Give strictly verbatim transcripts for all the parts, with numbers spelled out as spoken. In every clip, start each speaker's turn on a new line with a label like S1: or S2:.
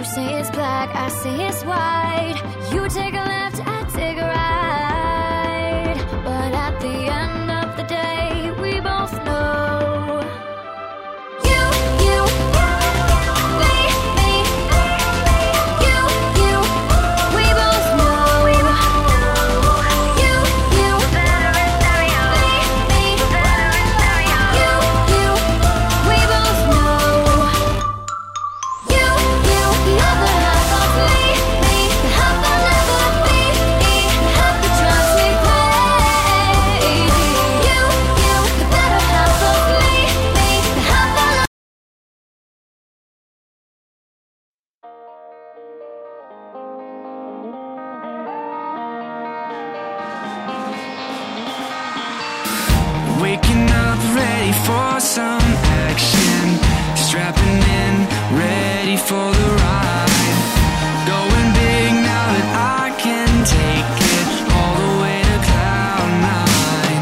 S1: You say it's black, I say it's white. You take a left, I take a right. But at the end of the day, we both know. You, you, me, me. You, you, we both know. You, you, me, me. You, you, we both know. You, you, the other half of me, me, the half I'll never be, the half that drives me crazy. You, you, the better half of me, me, the half I'll
S2: Waking up ready for some action. Strapping in, ready for the ride. Going big now that I can take it all the way to cloud nine.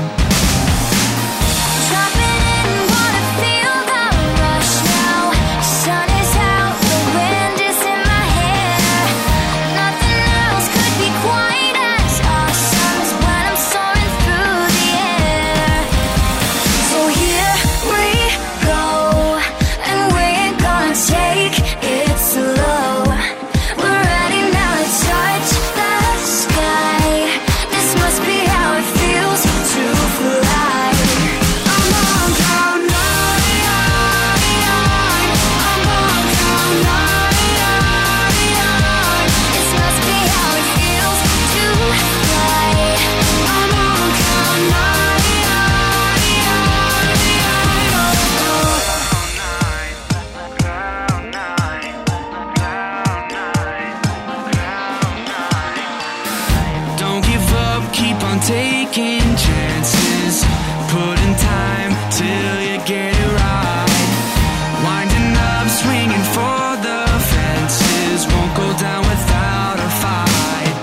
S1: Dropping in, wanna feel that rush now. Sun is out, the wind is in my hair. Nothing else could be quite as awesome as when I'm soaring through the air. So here we go, and we ain't gonna take it slow. We're ready now to touch the sky. This must be how it feels to fly. I'm on cloud nine. I'm on cloud nine. This must be how it feels to fly. I'm on cloud
S2: Don't give up, keep on taking chances. Putting time till you get it right. Winding up, swinging for the fences. Won't go down without a fight.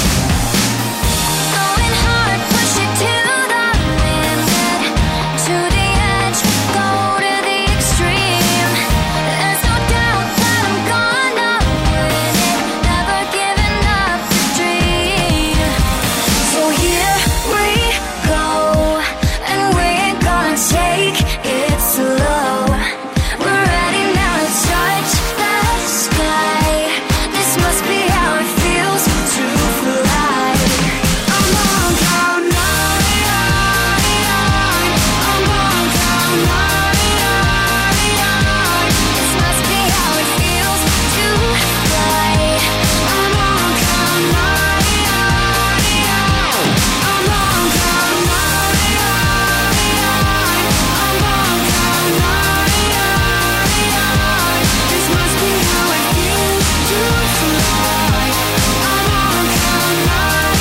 S1: Going hard, push it to the limit, to the edge, go to the extreme. There's no doubt that I'm gonna win it, never giving up the dream. So here we go, and we ain't gonna take it slow. We're ready now to touch the sky. This must be how it feels to fly. I'm on cloud nine. I'm on cloud nine. This must be how it feels to fly. I'm on cloud nine. I'm on cloud nine. I'm on cloud nine. This must be how it feels to fly. I'm on cloud nine.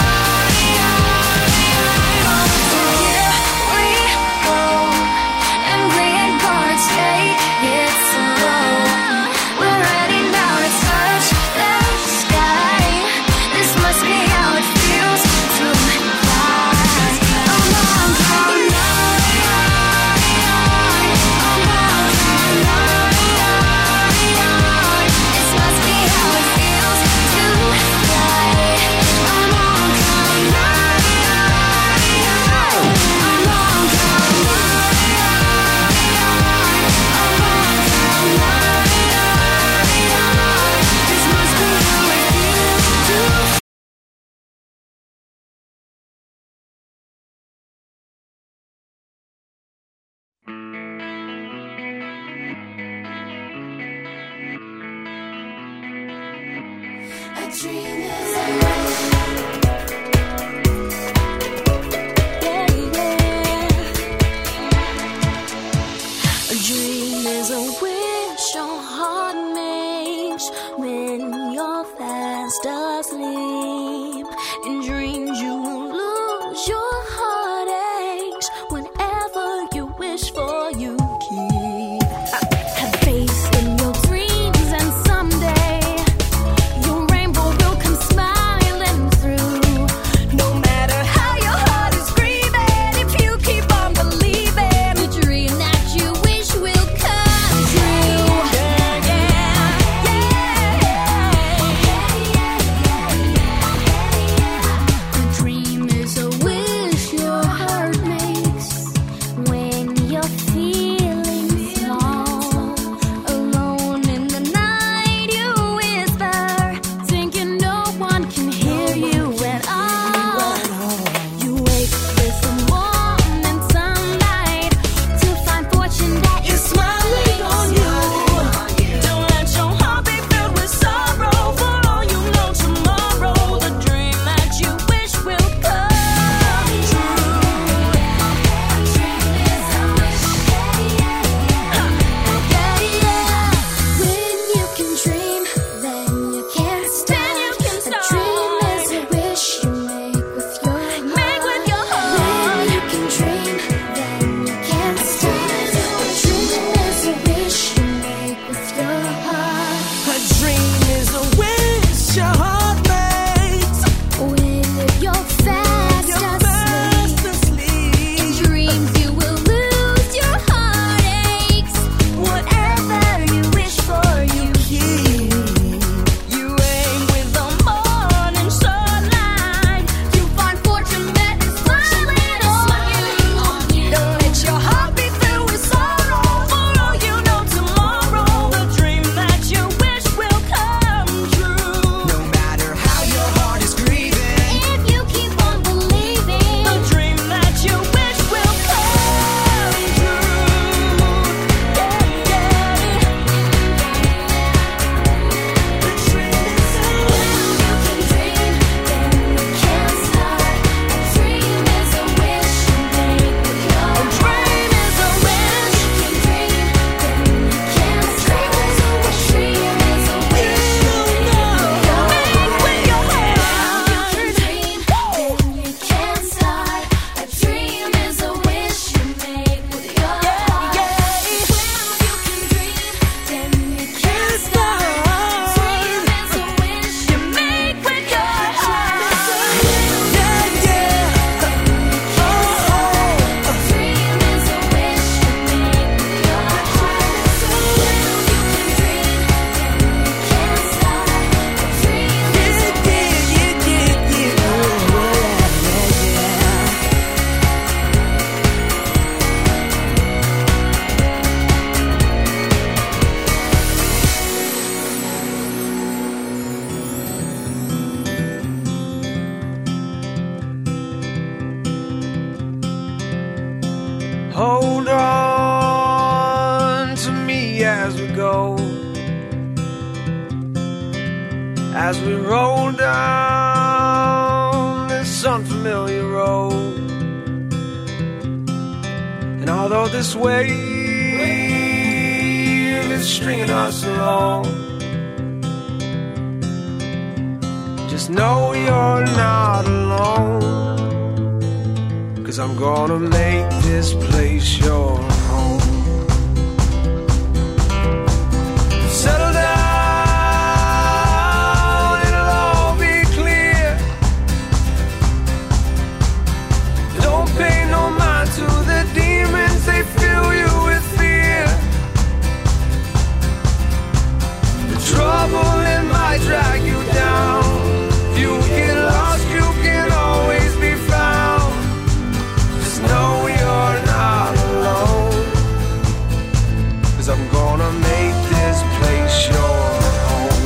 S1: So here we go, and we ain't gonna take it slow. We're ready now to touch the sky. This must be how it feels to fly. I'm on cloud nine. I'm on cloud nine. This must be how it feels to fly. I'm on cloud nine. I'm on cloud nine. This must be how it feels to fly. A dream is a wish. Yeah, yeah. A dream is a wish your heart makes when you're fast asleep. In dreams you will lose your heartaches. Whenever you wish for, you keep. Have faith in your dreams, and someday your rainbow will come smiling through. No matter how your heart is grieving, if you keep on believing, the dream that you wish will come true. Yeah, yeah, yeah.
S3: go as we roll down this unfamiliar road. And although this wave is stringing us along, just know you're not alone, 'cause I'm gonna make this place your home. Settle down, it'll all be clear. Don't pay no mind to the demons, they fill you with fear. The trouble, it might drag you down. If you get lost, you can always be found. Just know you're not alone, 'cause I'm gonna make this place your home.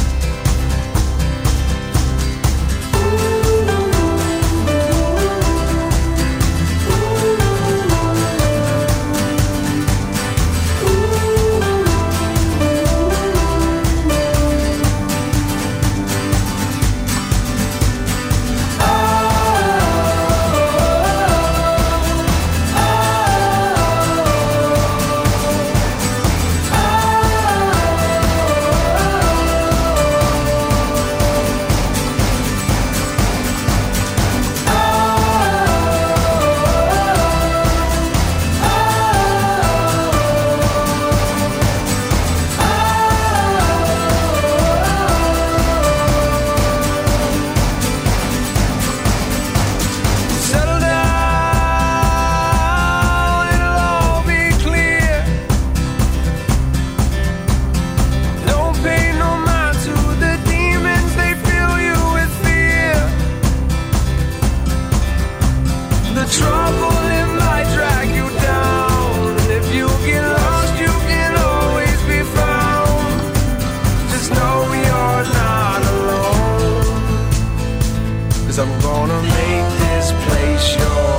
S3: Settle down, it'll all be clear. Don't pay no mind to the demons, they fill you with fear. The trouble, it might drag you down. And if you get lost, you can always be found. Just know you're not alone, 'cause I'm gonna make this place your